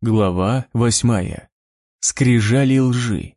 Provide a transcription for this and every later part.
Глава 8. Скрижали лжи.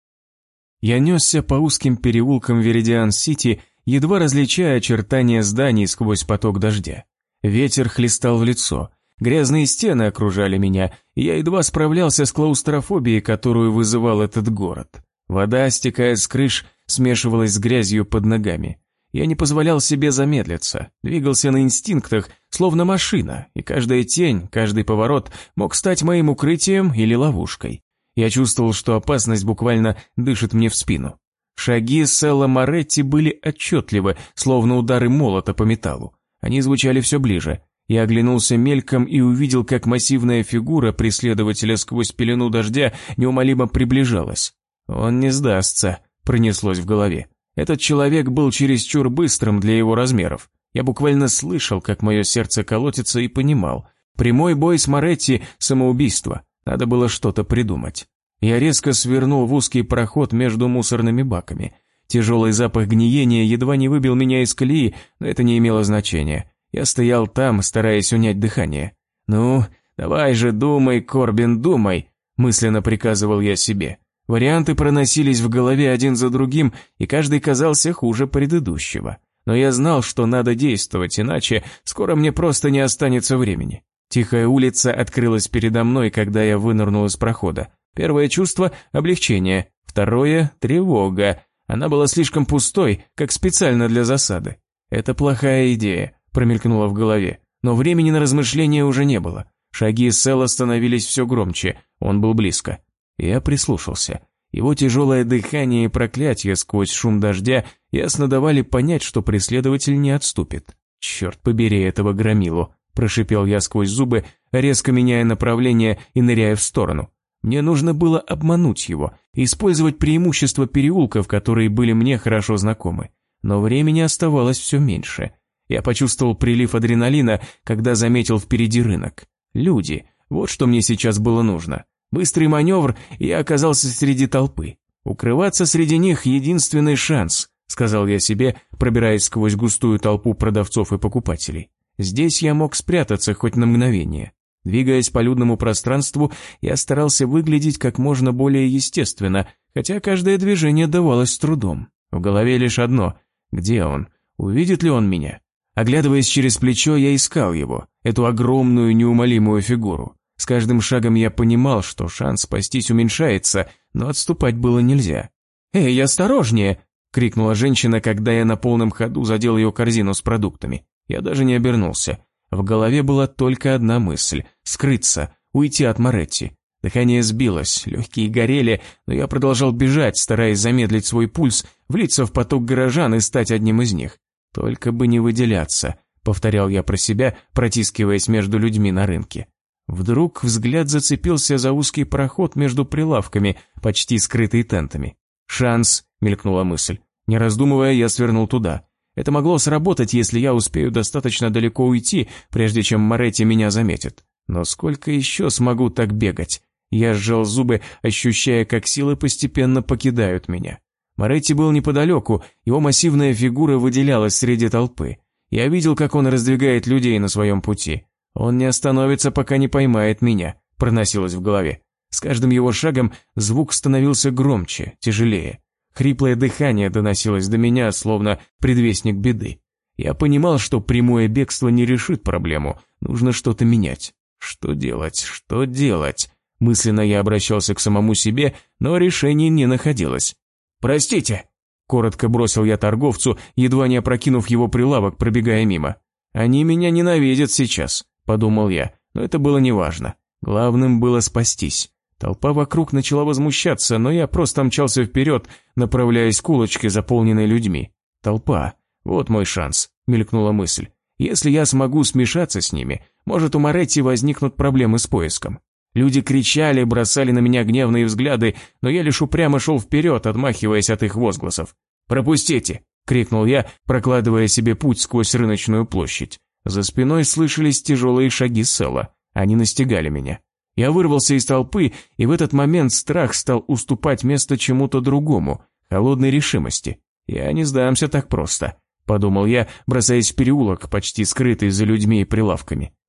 Я несся по узким переулкам Веридиан-Сити, едва различая очертания зданий сквозь поток дождя. Ветер хлестал в лицо, грязные стены окружали меня, и я едва справлялся с клаустрофобией, которую вызывал этот город. Вода, стекая с крыш, смешивалась с грязью под ногами. Я не позволял себе замедлиться, двигался на инстинктах, словно машина, и каждая тень, каждый поворот мог стать моим укрытием или ловушкой. Я чувствовал, что опасность буквально дышит мне в спину. Шаги Селла Моретти были отчетливы, словно удары молота по металлу. Они звучали все ближе. Я оглянулся мельком и увидел, как массивная фигура преследователя сквозь пелену дождя неумолимо приближалась. «Он не сдастся», — пронеслось в голове. Этот человек был чересчур быстрым для его размеров. Я буквально слышал, как мое сердце колотится, и понимал. Прямой бой с Моретти – самоубийство. Надо было что-то придумать. Я резко свернул в узкий проход между мусорными баками. Тяжелый запах гниения едва не выбил меня из колеи, но это не имело значения. Я стоял там, стараясь унять дыхание. «Ну, давай же, думай, Корбин, думай», – мысленно приказывал я себе. Варианты проносились в голове один за другим, и каждый казался хуже предыдущего. Но я знал, что надо действовать, иначе скоро мне просто не останется времени. Тихая улица открылась передо мной, когда я вынырнул из прохода. Первое чувство – облегчение, второе – тревога. Она была слишком пустой, как специально для засады. «Это плохая идея», – промелькнуло в голове, но времени на размышления уже не было. Шаги Селла становились все громче, он был близко. Я прислушался. Его тяжелое дыхание и проклятие сквозь шум дождя ясно давали понять, что преследователь не отступит. «Черт побери этого громилу!» – прошипел я сквозь зубы, резко меняя направление и ныряя в сторону. Мне нужно было обмануть его, использовать преимущества переулков, которые были мне хорошо знакомы. Но времени оставалось все меньше. Я почувствовал прилив адреналина, когда заметил впереди рынок. Люди – вот что мне сейчас было нужно. Быстрый маневр, и я оказался среди толпы. «Укрываться среди них – единственный шанс», – сказал я себе, пробираясь сквозь густую толпу продавцов и покупателей. Здесь я мог спрятаться хоть на мгновение. Двигаясь по людному пространству, я старался выглядеть как можно более естественно, хотя каждое движение давалось с трудом. В голове лишь одно – где он? Увидит ли он меня? Оглядываясь через плечо, я искал его, эту огромную неумолимую фигуру. С каждым шагом я понимал, что шанс спастись уменьшается, но отступать было нельзя. «Эй, осторожнее!» – крикнула женщина, когда я на полном ходу задел ее корзину с продуктами. Я даже не обернулся. В голове была только одна мысль – скрыться, уйти от Моретти. Дыхание сбилось, легкие горели, но я продолжал бежать, стараясь замедлить свой пульс, влиться в поток горожан и стать одним из них. «Только бы не выделяться», – повторял я про себя, протискиваясь между людьми на рынке. Вдруг взгляд зацепился за узкий проход между прилавками, почти скрытый тентами. «Шанс», — мелькнула мысль. Не раздумывая, я свернул туда. Это могло сработать, если я успею достаточно далеко уйти, прежде чем Моретти меня заметит. Но сколько еще смогу так бегать? Я сжал зубы, ощущая, как силы постепенно покидают меня. Моретти был неподалеку, его массивная фигура выделялась среди толпы. Я видел, как он раздвигает людей на своем пути. «Он не остановится, пока не поймает меня», – проносилось в голове. С каждым его шагом звук становился громче, тяжелее. Хриплое дыхание доносилось до меня, словно предвестник беды. Я понимал, что прямое бегство не решит проблему, нужно что-то менять. Что делать? Что делать? Мысленно я обращался к самому себе, но решения не находилось. «Простите», – коротко бросил я торговцу, едва не опрокинув его прилавок, пробегая мимо. «Они меня ненавидят сейчас», – подумал я, но это было неважно. Главным было спастись. Толпа вокруг начала возмущаться, но я просто мчался вперед, направляясь к улочке, заполненной людьми. «Толпа. Вот мой шанс», – мелькнула мысль. «Если я смогу смешаться с ними, может, у Моретти возникнут проблемы с поиском». Люди кричали, бросали на меня гневные взгляды, но я лишь упрямо шел вперед, отмахиваясь от их возгласов. «Пропустите!» – крикнул я, прокладывая себе путь сквозь рыночную площадь. За спиной слышались тяжелые шаги Селла. Они настигали меня. Я вырвался из толпы, и в этот момент страх стал уступать место чему-то другому, холодной решимости. «Я не сдамся так просто», – подумал я, бросаясь в переулок, почти скрытый за людьми и прилавками.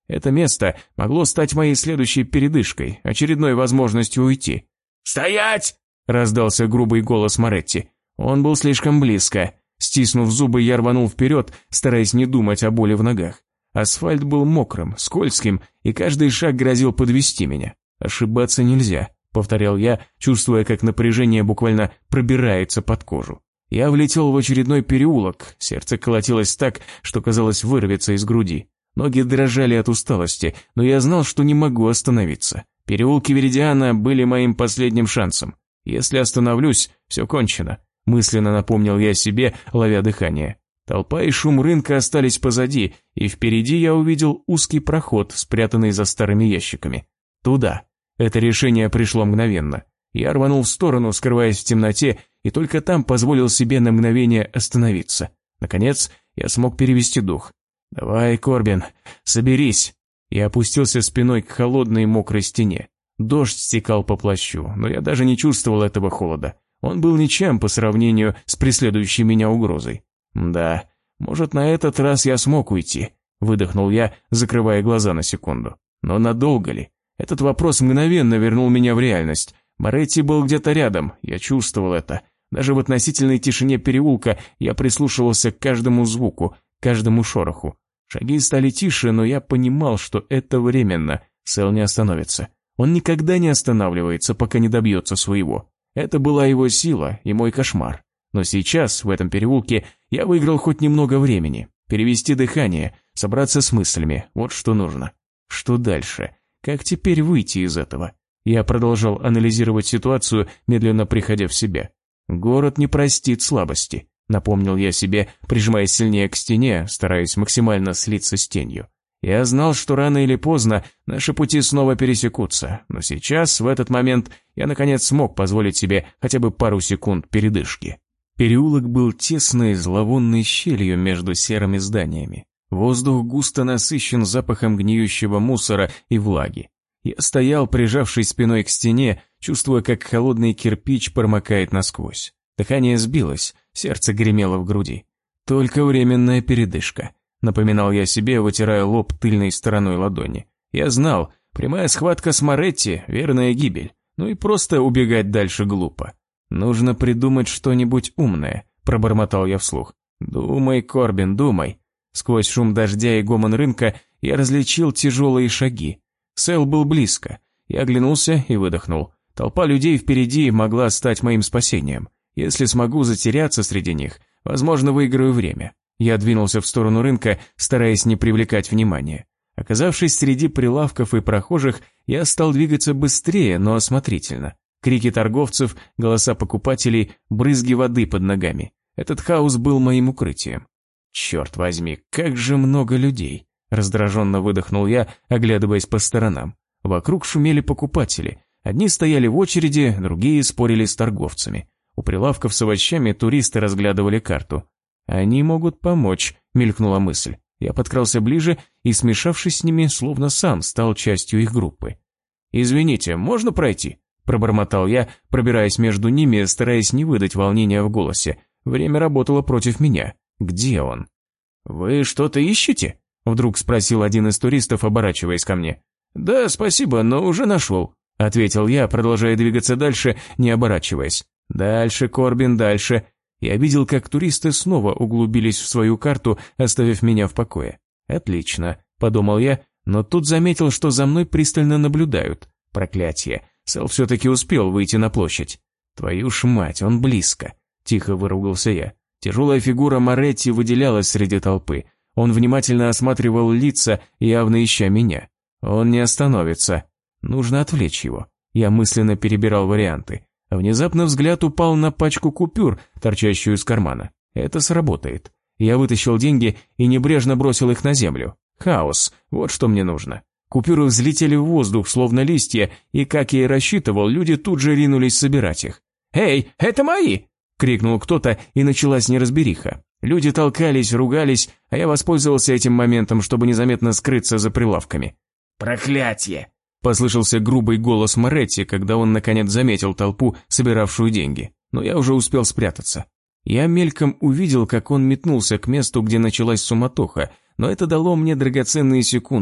Это место могло стать моей следующей передышкой, очередной возможностью уйти. «Стоять!» – раздался грубый голос Моретти. Он был слишком близко. Стиснув зубы, я рванул вперед, стараясь не думать о боли в ногах. Асфальт был мокрым, скользким, и каждый шаг грозил подвести меня. «Ошибаться нельзя», — повторял я, чувствуя, как напряжение буквально пробирается под кожу. Я влетел в очередной переулок, сердце колотилось так, что казалось вырвется из груди. Ноги дрожали от усталости, но я знал, что не могу остановиться. Переулки Веридиана были моим последним шансом. Если остановлюсь, все кончено. Мысленно напомнил я себе, ловя дыхание. Толпа и шум рынка остались позади, и впереди я увидел узкий проход, спрятанный за старыми ящиками. Туда. Это решение пришло мгновенно. Я рванул в сторону, скрываясь в темноте, и только там позволил себе на мгновение остановиться. Наконец, я смог перевести дух. «Давай, Корбин, соберись!» Я опустился спиной к холодной мокрой стене. Дождь стекал по плащу, но я даже не чувствовал этого холода. Он был ничем по сравнению с преследующей меня угрозой. «Да, может, на этот раз я смог уйти», — выдохнул я, закрывая глаза на секунду. «Но надолго ли? Этот вопрос мгновенно вернул меня в реальность. Моретти был где-то рядом, я чувствовал это. Даже в относительной тишине переулка я прислушивался к каждому звуку, каждому шороху. Шаги стали тише, но я понимал, что это временно. Сэл не остановится. Он никогда не останавливается, пока не добьется своего. Это была его сила и мой кошмар. Но сейчас, в этом переулке, я выиграл хоть немного времени. Перевести дыхание, собраться с мыслями, вот что нужно. Что дальше? Как теперь выйти из этого? Я продолжал анализировать ситуацию, медленно приходя в себя. Город не простит слабости, напомнил я себе, прижимаясь сильнее к стене, стараясь максимально слиться с тенью. Я знал, что рано или поздно наши пути снова пересекутся, но сейчас, в этот момент, я наконец смог позволить себе хотя бы пару секунд передышки. Переулок был тесной, зловонной щелью между серыми зданиями. Воздух густо насыщен запахом гниющего мусора и влаги. Я стоял, прижавшись спиной к стене, чувствуя, как холодный кирпич промокает насквозь. Дыхание сбилось, сердце гремело в груди. Только временная передышка. Напоминал я себе, вытирая лоб тыльной стороной ладони. Я знал, прямая схватка с Моретти – верная гибель. Ну и просто убегать дальше глупо. «Нужно придумать что-нибудь умное», – пробормотал я вслух. «Думай, Корбин, думай». Сквозь шум дождя и гомон рынка я различил тяжелые шаги. Сэл был близко. Я оглянулся и выдохнул. Толпа людей впереди могла стать моим спасением. Если смогу затеряться среди них, возможно, выиграю время. Я двинулся в сторону рынка, стараясь не привлекать внимания. Оказавшись среди прилавков и прохожих, я стал двигаться быстрее, но осмотрительно. Крики торговцев, голоса покупателей, брызги воды под ногами. Этот хаос был моим укрытием. «Черт возьми, как же много людей!» Раздраженно выдохнул я, оглядываясь по сторонам. Вокруг шумели покупатели. Одни стояли в очереди, другие спорили с торговцами. У прилавков с овощами туристы разглядывали карту. «Они могут помочь», — мелькнула мысль. Я подкрался ближе и, смешавшись с ними, словно сам стал частью их группы. «Извините, можно пройти?» — пробормотал я, пробираясь между ними, стараясь не выдать волнения в голосе. Время работало против меня. «Где он?» «Вы что-то ищете?» — вдруг спросил один из туристов, оборачиваясь ко мне. «Да, спасибо, но уже нашел», — ответил я, продолжая двигаться дальше, не оборачиваясь. «Дальше, Корбин, дальше». Я видел, как туристы снова углубились в свою карту, оставив меня в покое. «Отлично», — подумал я, но тут заметил, что за мной пристально наблюдают. Проклятье, Сэл все-таки успел выйти на площадь. «Твою ж мать, он близко», — тихо выругался я. Тяжелая фигура Моретти выделялась среди толпы. Он внимательно осматривал лица, явно ища меня. Он не остановится. Нужно отвлечь его. Я мысленно перебирал варианты. Внезапно взгляд упал на пачку купюр, торчащую из кармана. Это сработает. Я вытащил деньги и небрежно бросил их на землю. Хаос, вот что мне нужно. Купюры взлетели в воздух, словно листья, и, как я и рассчитывал, люди тут же ринулись собирать их. «Эй, это мои!» — крикнул кто-то, и началась неразбериха. Люди толкались, ругались, а я воспользовался этим моментом, чтобы незаметно скрыться за прилавками. «Проклятье!» — послышался грубый голос Моретти, когда он наконец заметил толпу, собиравшую деньги. Но я уже успел спрятаться. Я мельком увидел, как он метнулся к месту, где началась суматоха, но это дало мне драгоценные секунды.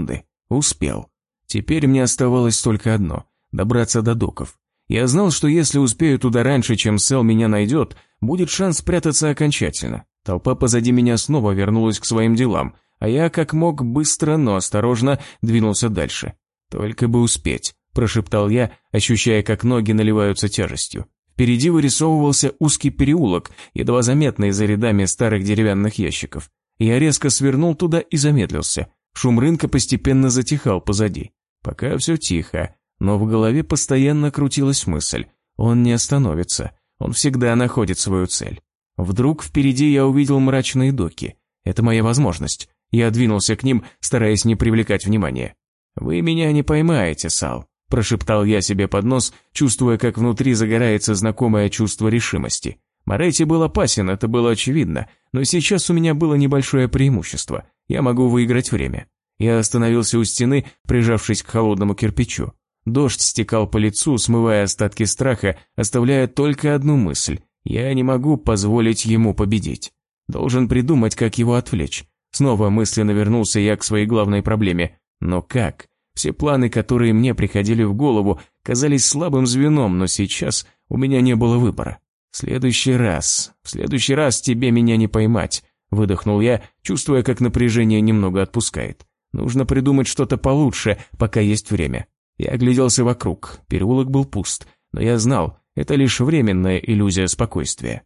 Успел. Теперь мне оставалось только одно – добраться до доков. Я знал, что если успею туда раньше, чем Сэл меня найдет, будет шанс спрятаться окончательно. Толпа позади меня снова вернулась к своим делам, а я, как мог, быстро, но осторожно двинулся дальше. «Только бы успеть», – прошептал я, ощущая, как ноги наливаются тяжестью. Впереди вырисовывался узкий переулок, едва заметный за рядами старых деревянных ящиков. Я резко свернул туда и замедлился. Шум рынка постепенно затихал позади. Пока все тихо, но в голове постоянно крутилась мысль. Он не остановится, он всегда находит свою цель. Вдруг впереди я увидел мрачные доки. Это моя возможность. Я двинулся к ним, стараясь не привлекать внимания. «Вы меня не поймаете, Сал», – прошептал я себе под нос, чувствуя, как внутри загорается знакомое чувство решимости. Моретти был опасен, это было очевидно, но сейчас у меня было небольшое преимущество. Я могу выиграть время. Я остановился у стены, прижавшись к холодному кирпичу. Дождь стекал по лицу, смывая остатки страха, оставляя только одну мысль. Я не могу позволить ему победить. Должен придумать, как его отвлечь. Снова мысленно вернулся я к своей главной проблеме. Но как? Все планы, которые мне приходили в голову, казались слабым звеном, но сейчас у меня не было выбора. В следующий раз тебе меня не поймать», – выдохнул я, чувствуя, как напряжение немного отпускает. «Нужно придумать что-то получше, пока есть время». Я огляделся вокруг, переулок был пуст, но я знал, это лишь временная иллюзия спокойствия.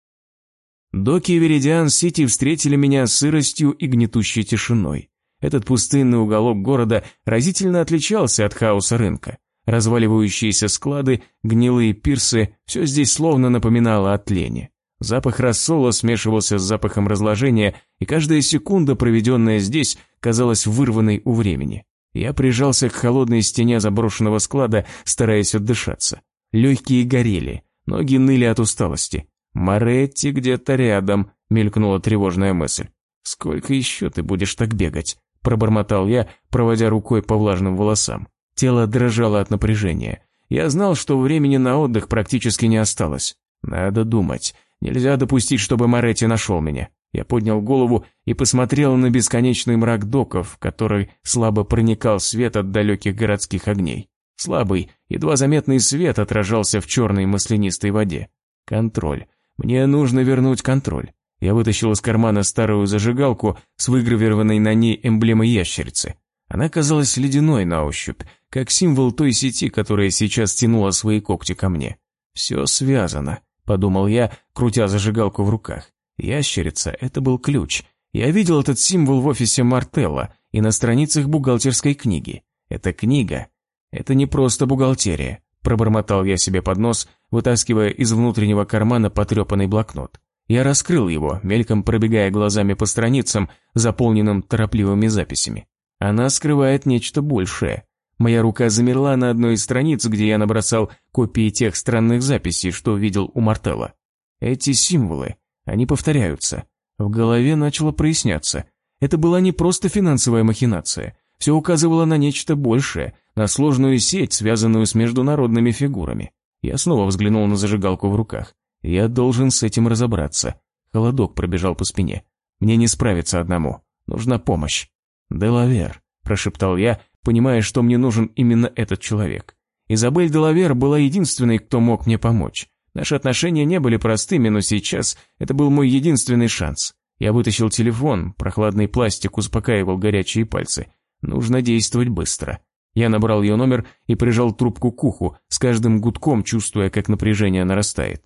Доки Веридиан-Сити встретили меня сыростью и гнетущей тишиной. Этот пустынный уголок города разительно отличался от хаоса рынка. Разваливающиеся склады, гнилые пирсы – все здесь словно напоминало о тлени. Запах рассола смешивался с запахом разложения, и каждая секунда, проведенная здесь, казалась вырванной у времени. Я прижался к холодной стене заброшенного склада, стараясь отдышаться. Легкие горели, ноги ныли от усталости. «Моретти где-то рядом», – мелькнула тревожная мысль. «Сколько еще ты будешь так бегать?» – пробормотал я, проводя рукой по влажным волосам. Тело дрожало от напряжения. Я знал, что времени на отдых практически не осталось. Надо думать. Нельзя допустить, чтобы Моретти нашел меня. Я поднял голову и посмотрел на бесконечный мрак доков, в который слабо проникал свет от далеких городских огней. Слабый, едва заметный свет отражался в черной маслянистой воде. Контроль. Мне нужно вернуть контроль. Я вытащил из кармана старую зажигалку с выгравированной на ней эмблемой ящерицы. Она казалась ледяной на ощупь, как символ той сети, которая сейчас тянула свои когти ко мне. «Все связано», – подумал я, крутя зажигалку в руках. Ящерица – это был ключ. Я видел этот символ в офисе Мартелла и на страницах бухгалтерской книги. Эта книга – это не просто бухгалтерия, пробормотал я себе под нос, вытаскивая из внутреннего кармана потрепанный блокнот. Я раскрыл его, мельком пробегая глазами по страницам, заполненным торопливыми записями. Она скрывает нечто большее. Моя рука замерла на одной из страниц, где я набросал копии тех странных записей, что видел у Мартелла. Эти символы, они повторяются. В голове начало проясняться. Это была не просто финансовая махинация. Все указывало на нечто большее, на сложную сеть, связанную с международными фигурами. Я снова взглянул на зажигалку в руках. Я должен с этим разобраться. Холодок пробежал по спине. Мне не справиться одному. Нужна помощь. «Делавер», – прошептал я, понимая, что мне нужен именно этот человек. Изабель Делавер была единственной, кто мог мне помочь. Наши отношения не были простыми, но сейчас это был мой единственный шанс. Я вытащил телефон, прохладный пластик успокаивал горячие пальцы. Нужно действовать быстро. Я набрал ее номер и прижал трубку к уху, с каждым гудком чувствуя, как напряжение нарастает.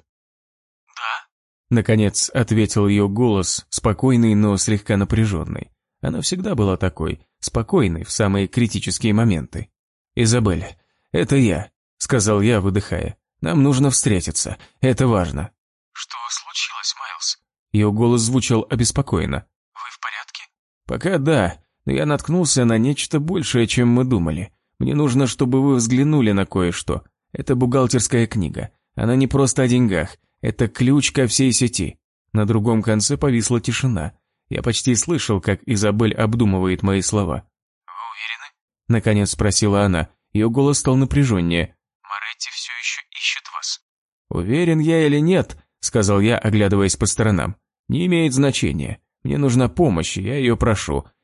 «Да?» Наконец ответил ее голос, спокойный, но слегка напряженный. Она всегда была такой, спокойной в самые критические моменты. «Изабель, это я», — сказал я, выдыхая. «Нам нужно встретиться, это важно». «Что случилось, Майлз?» Ее голос звучал обеспокоенно. «Вы в порядке?» «Пока да, но я наткнулся на нечто большее, чем мы думали. Мне нужно, чтобы вы взглянули на кое-что. Это бухгалтерская книга. Она не просто о деньгах, это ключ ко всей сети». На другом конце повисла тишина. Я почти слышал, как Изабель обдумывает мои слова. «Вы уверены?» Наконец спросила она. Ее голос стал напряженнее. «Моретти все еще ищет вас». «Уверен я или нет», — сказал я, оглядываясь по сторонам. «Не имеет значения. Мне нужна помощь, и я ее прошу.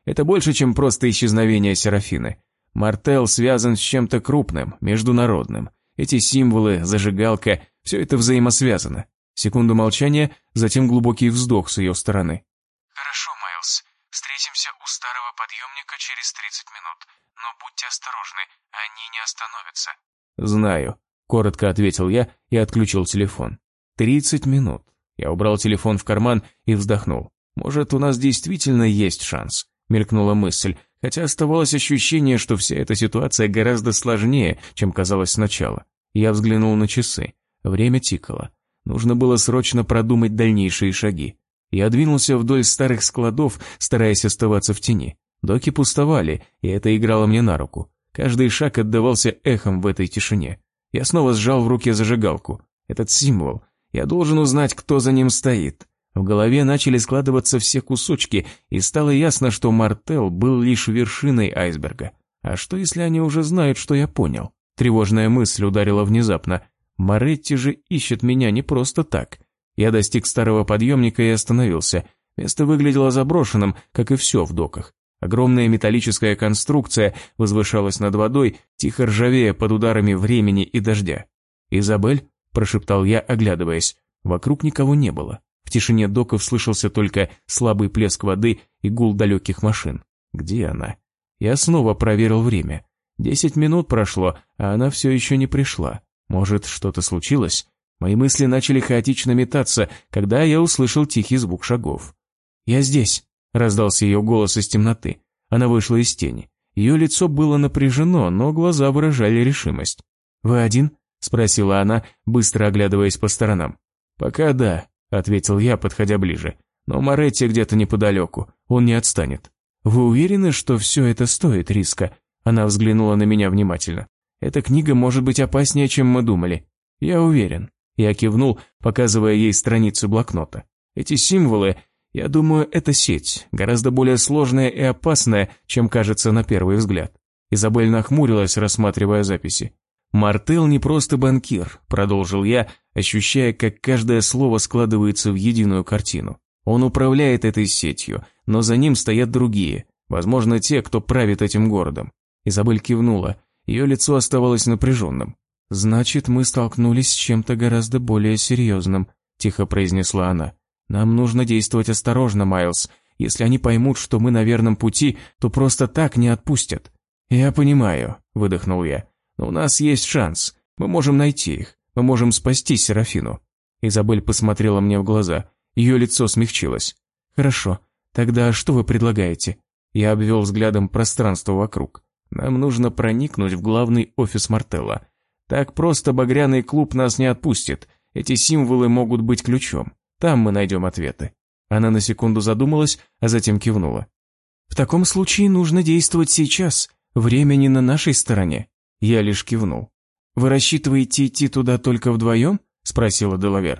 Это больше, чем просто исчезновение Серафины. Мартел связан с чем-то крупным, международным. Эти символы, зажигалка, все это взаимосвязано. Секунду молчания, затем глубокий вздох с ее стороны. Хорошо, Майлз. Встретимся у старого подъемника через 30 минут. Но будьте осторожны, они не остановятся. Знаю, коротко ответил я и отключил телефон. 30 минут. Я убрал телефон в карман и вздохнул. Может, у нас действительно есть шанс? Мелькнула мысль, хотя оставалось ощущение, что вся эта ситуация гораздо сложнее, чем казалось сначала. Я взглянул на часы. Время тикало. Нужно было срочно продумать дальнейшие шаги. Я двинулся вдоль старых складов, стараясь оставаться в тени. Доки пустовали, и это играло мне на руку. Каждый шаг отдавался эхом в этой тишине. Я снова сжал в руке зажигалку. Этот символ. Я должен узнать, кто за ним стоит. В голове начали складываться все кусочки, и стало ясно, что Мартел был лишь вершиной айсберга. А что, если они уже знают, что я понял? Тревожная мысль ударила внезапно. Моретти же ищет меня не просто так. Я достиг старого подъемника и остановился. Место выглядело заброшенным, как и все в доках. Огромная металлическая конструкция возвышалась над водой, тихо ржавея под ударами времени и дождя. «Изабель?» – прошептал я, оглядываясь. Вокруг никого не было. В тишине доков слышался только слабый плеск воды и гул далеких машин. Где она? Я снова проверил время. 10 минут прошло, а она все еще не пришла. Может, что-то случилось? Мои мысли начали хаотично метаться, когда я услышал тихий звук шагов. «Я здесь», — раздался ее голос из темноты. Она вышла из тени. Ее лицо было напряжено, но глаза выражали решимость. «Вы один?» — спросила она, быстро оглядываясь по сторонам. «Пока да», — ответил я, подходя ближе. «Но Моретти где-то неподалеку, он не отстанет». «Вы уверены, что все это стоит риска?» Она взглянула на меня внимательно. «Эта книга может быть опаснее, чем мы думали». «Я уверен». Я кивнул, показывая ей страницы блокнота. «Эти символы, я думаю, это сеть, гораздо более сложная и опасная, чем кажется на первый взгляд». Изабель нахмурилась, рассматривая записи. «Мартел не просто банкир», — продолжил я, ощущая, как каждое слово складывается в единую картину. «Он управляет этой сетью, но за ним стоят другие, возможно, те, кто правит этим городом». Изабель кивнула, ее лицо оставалось напряженным. «Значит, мы столкнулись с чем-то гораздо более серьезным», — тихо произнесла она. «Нам нужно действовать осторожно, Майлз. Если они поймут, что мы на верном пути, то просто так не отпустят». «Я понимаю», — выдохнул я. «Но у нас есть шанс. Мы можем найти их. Мы можем спасти Серафину». Изабель посмотрела мне в глаза. Ее лицо смягчилось. «Хорошо. Тогда что вы предлагаете?» Я обвел взглядом пространство вокруг. «Нам нужно проникнуть в главный офис Мартелла. Так просто багряный клуб нас не отпустит. Эти символы могут быть ключом. Там мы найдем ответы». Она на секунду задумалась, а затем кивнула. «В таком случае нужно действовать сейчас. Время не на нашей стороне». Я лишь кивнул. «Вы рассчитываете идти туда только вдвоем?» – спросила Делавер.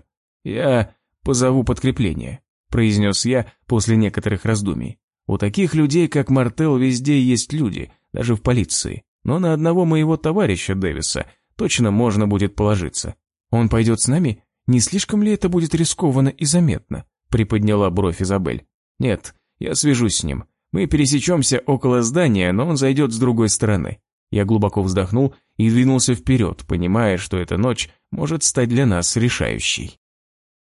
«Я позову подкрепление», – произнес я после некоторых раздумий. «У таких людей, как Мартел, везде есть люди, даже в полиции. Но на одного моего товарища Дэвиса точно можно будет положиться. Он пойдет с нами? Не слишком ли это будет рискованно и заметно?» – приподняла бровь Изабель. «Нет, я свяжусь с ним. Мы пересечемся около здания, но он зайдет с другой стороны». Я глубоко вздохнул и двинулся вперед, понимая, что эта ночь может стать для нас решающей.